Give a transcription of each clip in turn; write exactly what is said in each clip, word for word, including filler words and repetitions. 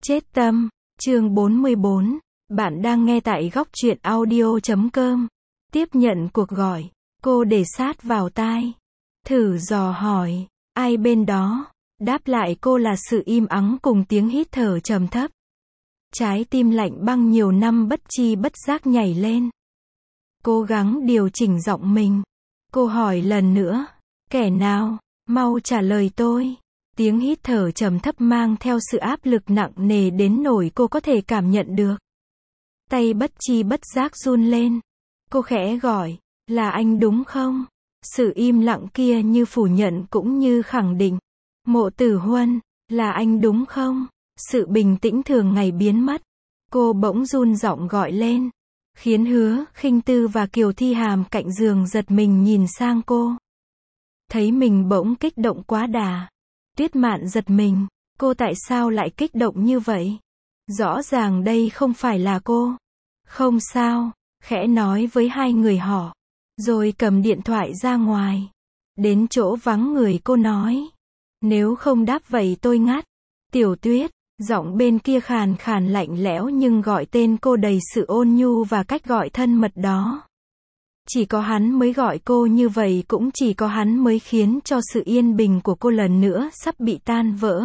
Chết tâm, chương bốn mươi bốn. Bạn đang nghe tại góc truyện audio chấm com. Tiếp nhận cuộc gọi, cô để sát vào tai. Thử dò hỏi, ai bên đó? Đáp lại cô là sự im ắng cùng tiếng hít thở trầm thấp. Trái tim lạnh băng nhiều năm bất chi bất giác nhảy lên. Cố gắng điều chỉnh giọng mình. Cô hỏi lần nữa, kẻ nào? Mau trả lời tôi. Tiếng hít thở trầm thấp mang theo sự áp lực nặng nề đến nỗi cô có thể cảm nhận được. Tay bất chi bất giác run lên. Cô khẽ gọi, là anh đúng không? Sự im lặng kia như phủ nhận cũng như khẳng định. Mộ Tử Huân, là anh đúng không? Sự bình tĩnh thường ngày biến mất. Cô bỗng run giọng gọi lên, khiến Hứa Khinh Tư và Kiều Thi Hàm cạnh giường giật mình nhìn sang cô. Thấy mình bỗng kích động quá đà. Tuyết Mạn giật mình, cô tại sao lại kích động như vậy? Rõ ràng đây không phải là cô. Không sao, khẽ nói với hai người họ, rồi cầm điện thoại ra ngoài. Đến chỗ vắng người cô nói, nếu không đáp vậy tôi ngắt. Tiểu Tuyết, giọng bên kia khàn khàn lạnh lẽo nhưng gọi tên cô đầy sự ôn nhu và cách gọi thân mật đó. Chỉ có hắn mới gọi cô như vậy, cũng chỉ có hắn mới khiến cho sự yên bình của cô lần nữa sắp bị tan vỡ.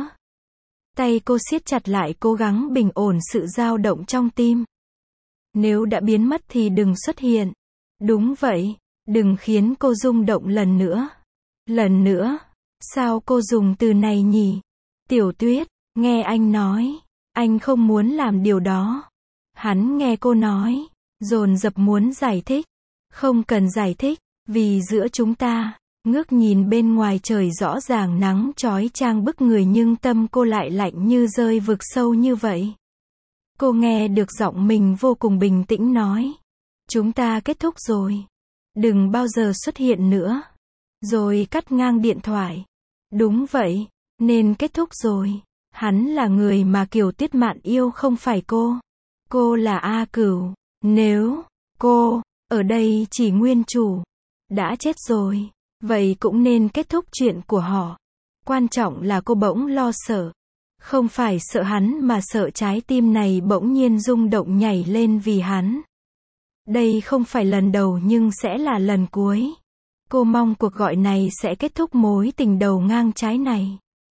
Tay cô siết chặt lại cố gắng bình ổn sự dao động trong tim. Nếu đã biến mất thì đừng xuất hiện. Đúng vậy, đừng khiến cô rung động lần nữa. Lần nữa, sao cô dùng từ này nhỉ? Tiểu Tuyết, nghe anh nói, anh không muốn làm điều đó. Hắn nghe cô nói, dồn dập muốn giải thích. Không cần giải thích, vì giữa chúng ta, ngước nhìn bên ngoài trời rõ ràng nắng chói chang bức người nhưng tâm cô lại lạnh như rơi vực sâu như vậy. Cô nghe được giọng mình vô cùng bình tĩnh nói, chúng ta kết thúc rồi. Đừng bao giờ xuất hiện nữa. Rồi cắt ngang điện thoại. Đúng vậy, nên kết thúc rồi. Hắn là người mà Kiều Tuyết Mạn yêu không phải cô. Cô là A Cửu. Nếu cô ở đây chỉ nguyên chủ đã chết rồi, vậy cũng nên kết thúc chuyện của họ. Quan trọng là cô bỗng lo sợ. Không phải sợ hắn mà sợ trái tim này bỗng nhiên rung động nhảy lên vì hắn. Đây không phải lần đầu nhưng sẽ là lần cuối. Cô mong cuộc gọi này sẽ kết thúc mối tình đầu ngang trái này.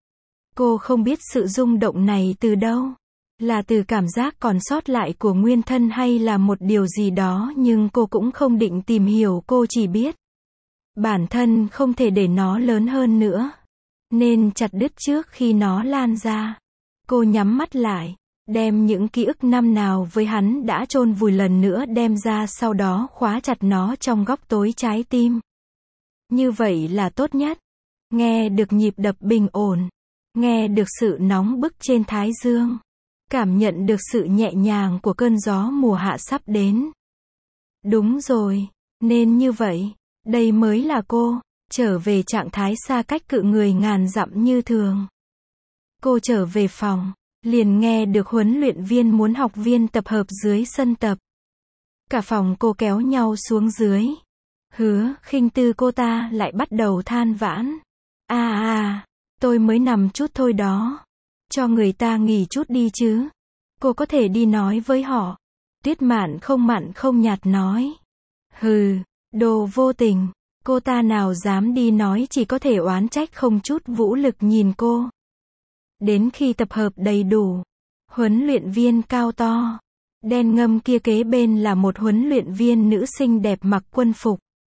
Cô không biết sự rung động này từ đâu. Là từ cảm giác còn sót lại của nguyên thân hay là một điều gì đó, nhưng cô cũng không định tìm hiểu, cô chỉ biết bản thân không thể để nó lớn hơn nữa, nên chặt đứt trước khi nó lan ra. Cô nhắm mắt lại, đem những ký ức năm nào với hắn đã chôn vùi lần nữa đem ra, sau đó khóa chặt nó trong góc tối trái tim. Như vậy là tốt nhất. Nghe được nhịp đập bình ổn, nghe được sự nóng bức trên thái dương, cảm nhận được sự nhẹ nhàng của cơn gió mùa hạ sắp đến. Đúng rồi, nên như vậy, đây mới là cô, trở về trạng thái xa cách cự người ngàn dặm như thường. Cô trở về phòng, liền nghe được huấn luyện viên muốn học viên tập hợp dưới sân tập. Cả phòng cô kéo nhau xuống dưới. Hứa Khinh Tư cô ta lại bắt đầu than vãn. À à, tôi mới nằm chút thôi đó. Cho người ta nghỉ chút đi chứ. Cô có thể đi nói với họ. Tuyết Mạn không mặn không nhạt nói. Hừ, đồ vô tình. Cô ta nào dám đi nói, chỉ có thể oán trách không chút vũ lực nhìn cô. Đến khi tập hợp đầy đủ, huấn luyện viên cao to, đen ngâm kia kế bên là một huấn luyện viên nữ xinh đẹp mặc quân phục.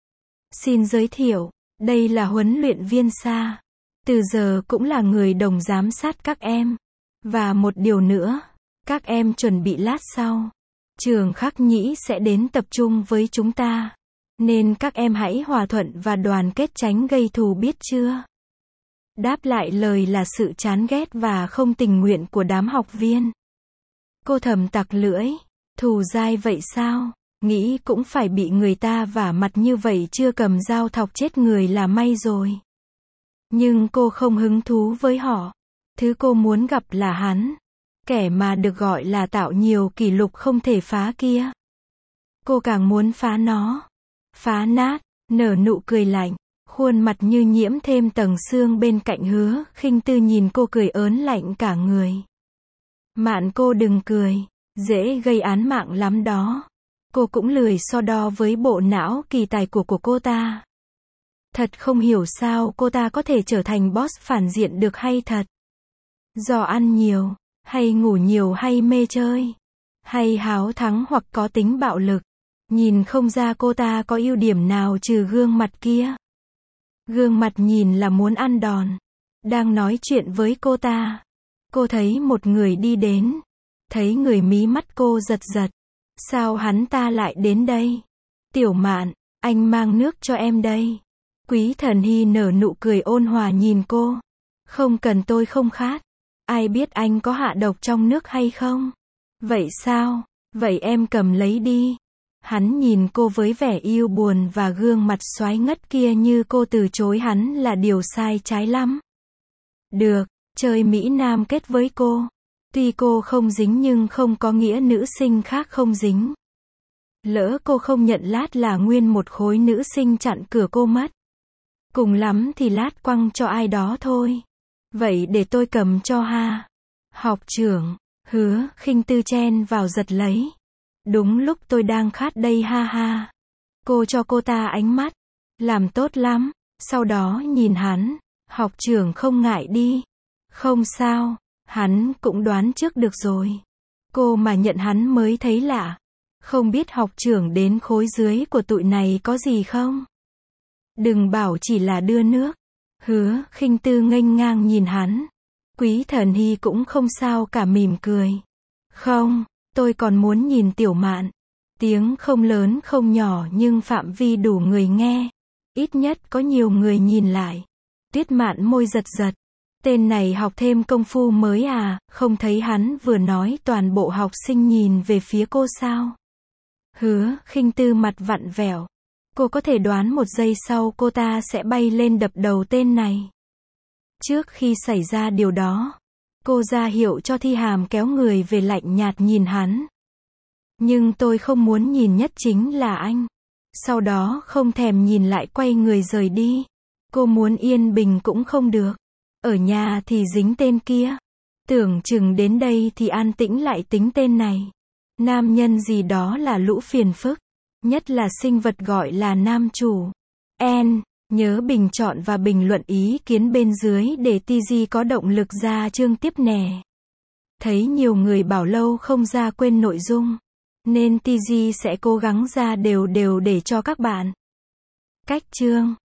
Xin giới thiệu, đây là huấn luyện viên Sa. Từ giờ cũng là người đồng giám sát các em. Và một điều nữa, các em chuẩn bị lát sau, Trường Khắc Nhĩ sẽ đến tập trung với chúng ta. Nên các em hãy hòa thuận và đoàn kết, tránh gây thù, biết chưa? Đáp lại lời là sự chán ghét và không tình nguyện của đám học viên. Cô thầm tặc lưỡi, thù dai vậy sao? Nghĩ cũng phải bị người ta vả mặt như vậy, chưa cầm dao thọc chết người là may rồi. Nhưng cô không hứng thú với họ. Thứ cô muốn gặp là hắn. Kẻ mà được gọi là tạo nhiều kỷ lục không thể phá kia. Cô càng muốn phá nó. Phá nát, nở nụ cười lạnh. Khuôn mặt như nhiễm thêm tầng sương bên cạnh Hứa Khinh Tư nhìn cô cười ớn lạnh cả người. Mạn cô đừng cười, dễ gây án mạng lắm đó. Cô cũng lười so đo với bộ não kỳ tài của của cô ta. Thật không hiểu sao cô ta có thể trở thành boss phản diện được hay thật. Do ăn nhiều, hay ngủ nhiều hay mê chơi, hay háo thắng hoặc có tính bạo lực. Nhìn không ra cô ta có ưu điểm nào trừ gương mặt kia. Gương mặt nhìn là muốn ăn đòn. Đang nói chuyện với cô ta, cô thấy một người đi đến. Thấy người mí mắt cô giật giật. Sao hắn ta lại đến đây? Tiểu Mạn, anh mang nước cho em đây. Quý Thần Hy nở nụ cười ôn hòa nhìn cô. Không cần, tôi không khát. Ai biết anh có hạ độc trong nước hay không? Vậy sao? Vậy em cầm lấy đi. Hắn nhìn cô với vẻ yêu buồn và gương mặt xoái ngất kia như cô từ chối hắn là điều sai trái lắm. Được, chơi Mỹ Nam kết với cô. Tuy cô không dính nhưng không có nghĩa nữ sinh khác không dính. Lỡ cô không nhận lát là nguyên một khối nữ sinh chặn cửa cô mất. Cùng lắm thì lát quăng cho ai đó thôi. Vậy để tôi cầm cho ha. Học trưởng, Hứa Khinh Tư chen vào giật lấy. Đúng lúc tôi đang khát đây ha ha. Cô cho cô ta ánh mắt. Làm tốt lắm. Sau đó nhìn hắn. Học trưởng không ngại đi. Không sao. Hắn cũng đoán trước được rồi. Cô mà nhận hắn mới thấy lạ. Không biết học trưởng đến khối dưới của tụi này có gì không? Đừng bảo chỉ là đưa nước. Hứa Khinh Tư nghênh ngang nhìn hắn. Quý Thần Hy cũng không sao cả, mỉm cười. Không, tôi còn muốn nhìn Tiểu Mạn. Tiếng không lớn không nhỏ nhưng phạm vi đủ người nghe. Ít nhất có nhiều người nhìn lại. Tuyết Mạn môi giật giật. Tên này học thêm công phu mới à, không thấy hắn vừa nói toàn bộ học sinh nhìn về phía cô sao? Hứa Khinh Tư mặt vặn vẹo. Cô có thể đoán một giây sau cô ta sẽ bay lên đập đầu tên này. Trước khi xảy ra điều đó, cô ra hiệu cho Thi Hàm kéo người về, lạnh nhạt nhìn hắn. Nhưng tôi không muốn nhìn nhất chính là anh. Sau đó không thèm nhìn lại quay người rời đi. Cô muốn yên bình cũng không được. Ở nhà thì dính tên kia. Tưởng chừng đến đây thì an tĩnh lại tính tên này. Nam nhân gì đó là lũ phiền phức. Nhất là sinh vật gọi là nam chủ. En, nhớ bình chọn và bình luận ý kiến bên dưới để tê giê có động lực ra chương tiếp nè. Thấy nhiều người bảo lâu không ra quên nội dung. Nên tê giê sẽ cố gắng ra đều đều để cho các bạn. Cách chương